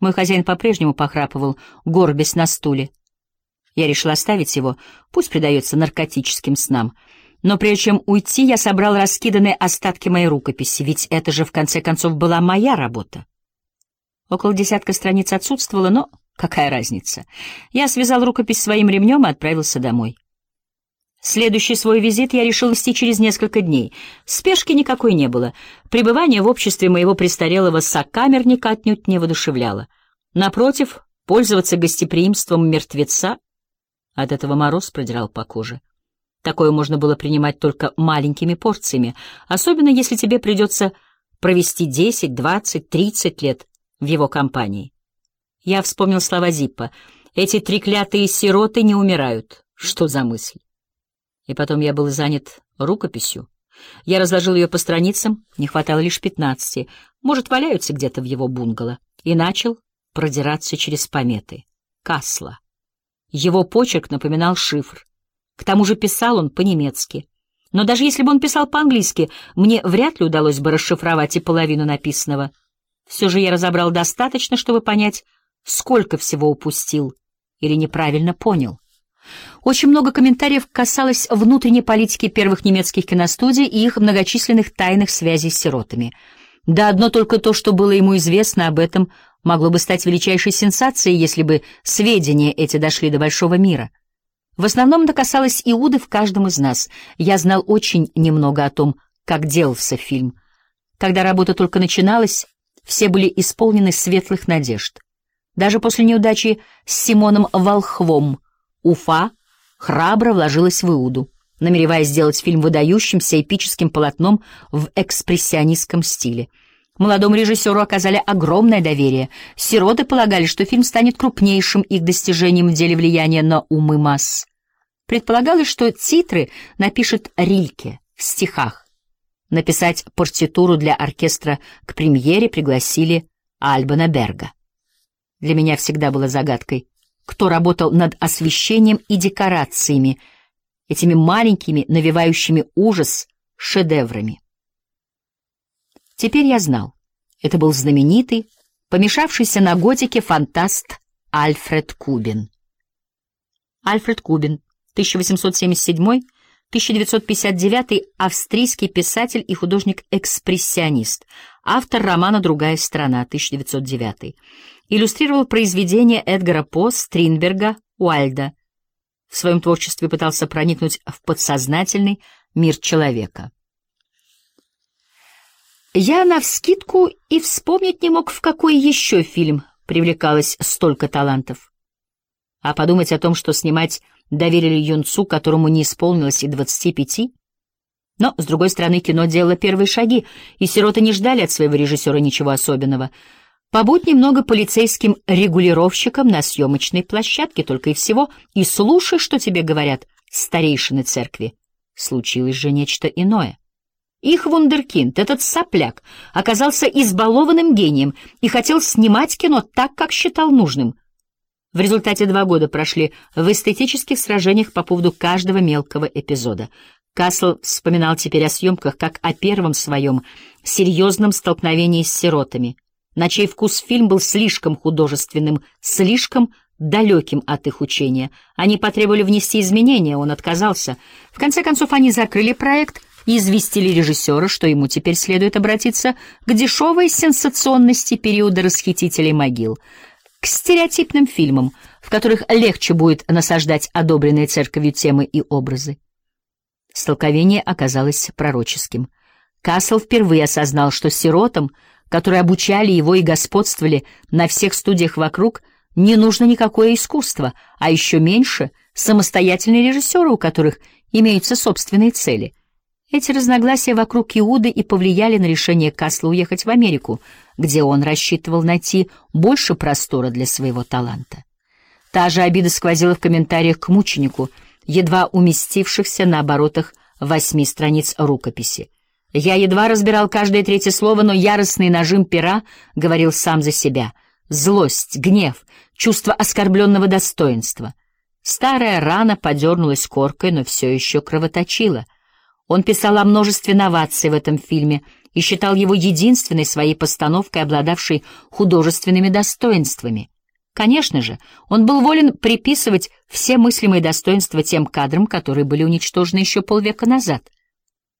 Мой хозяин по-прежнему похрапывал, горбясь на стуле. Я решил оставить его, пусть предается наркотическим снам. Но прежде чем уйти, я собрал раскиданные остатки моей рукописи, ведь это же, в конце концов, была моя работа. Около десятка страниц отсутствовало, но какая разница? Я связал рукопись своим ремнем и отправился домой. Следующий свой визит я решил вести через несколько дней. Спешки никакой не было. Пребывание в обществе моего престарелого сокамерника отнюдь не воодушевляло. Напротив, пользоваться гостеприимством мертвеца — от этого мороз продирал по коже. Такое можно было принимать только маленькими порциями, особенно если тебе придется провести 10, 20, 30 лет в его компании. Я вспомнил слова Зиппа. «Эти треклятые сироты не умирают». Что за мысль? И потом я был занят рукописью. Я разложил ее по страницам, не хватало лишь 15, может, валяются где-то в его бунгало, и начал продираться через пометы. Касла. Его почерк напоминал шифр. К тому же писал он по-немецки. Но даже если бы он писал по-английски, мне вряд ли удалось бы расшифровать и половину написанного. Все же я разобрал достаточно, чтобы понять, сколько всего упустил или неправильно понял. Очень много комментариев касалось внутренней политики первых немецких киностудий и их многочисленных тайных связей с сиротами. Да одно только то, что было ему известно об этом, могло бы стать величайшей сенсацией, если бы сведения эти дошли до большого мира. В основном это касалось Иуды в каждом из нас. Я знал очень немного о том, как делался фильм. Когда работа только начиналась, все были исполнены светлых надежд. Даже после неудачи с Симоном Волхвом Уфа храбро вложилась в Иуду, намереваясь сделать фильм выдающимся эпическим полотном в экспрессионистском стиле. Молодому режиссеру оказали огромное доверие. Сироты полагали, что фильм станет крупнейшим их достижением в деле влияния на умы масс. Предполагалось, что титры напишет Рильке в стихах. Написать партитуру для оркестра к премьере пригласили Альбана Берга. Для меня всегда было загадкой, кто работал над освещением и декорациями, этими маленькими, навевающими ужас шедеврами. Теперь я знал. Это был знаменитый, помешавшийся на готике фантаст Альфред Кубин. Альфред Кубин, 1877-1959, австрийский писатель и художник-экспрессионист, автор романа «Другая страна», 1909. Иллюстрировал произведения Эдгара По, Стринберга, Уайльда. В своем творчестве пытался проникнуть в подсознательный мир человека. Я навскидку и вспомнить не мог, в какой еще фильм привлекалось столько талантов. А подумать о том, что снимать доверили юнцу, которому не исполнилось и 25. Но, с другой стороны, кино делало первые шаги, и сироты не ждали от своего режиссера ничего особенного. Побудь немного полицейским регулировщиком на съемочной площадке, только и всего, и слушай, что тебе говорят старейшины церкви. Случилось же нечто иное. Их вундеркинд, этот сопляк, оказался избалованным гением и хотел снимать кино так, как считал нужным. В результате 2 года прошли в эстетических сражениях по поводу каждого мелкого эпизода. Касл вспоминал теперь о съемках как о первом своем серьезном столкновении с сиротами, на чей вкус фильм был слишком художественным, слишком далеким от их учения. Они потребовали внести изменения, он отказался. В конце концов, они закрыли проект и известили режиссера, что ему теперь следует обратиться к дешевой сенсационности периода расхитителей могил, к стереотипным фильмам, в которых легче будет насаждать одобренные церковью темы и образы. Столкновение оказалось пророческим. Касл впервые осознал, что сиротам, которые обучали его и господствовали на всех студиях вокруг, не нужно никакое искусство, а еще меньше самостоятельные режиссеры, у которых имеются собственные цели. Эти разногласия вокруг Иуды и повлияли на решение Касла уехать в Америку, где он рассчитывал найти больше простора для своего таланта. Та же обида сквозила в комментариях к мученику, едва уместившихся на оборотах 8 страниц рукописи. Я едва разбирал каждое 3-е слово, но яростный нажим пера говорил сам за себя. Злость, гнев, чувство оскорбленного достоинства. Старая рана подернулась коркой, но все еще кровоточила. Он писал о множестве новаций в этом фильме и считал его единственной своей постановкой, обладавшей художественными достоинствами. Конечно же, он был волен приписывать все мыслимые достоинства тем кадрам, которые были уничтожены еще полвека назад.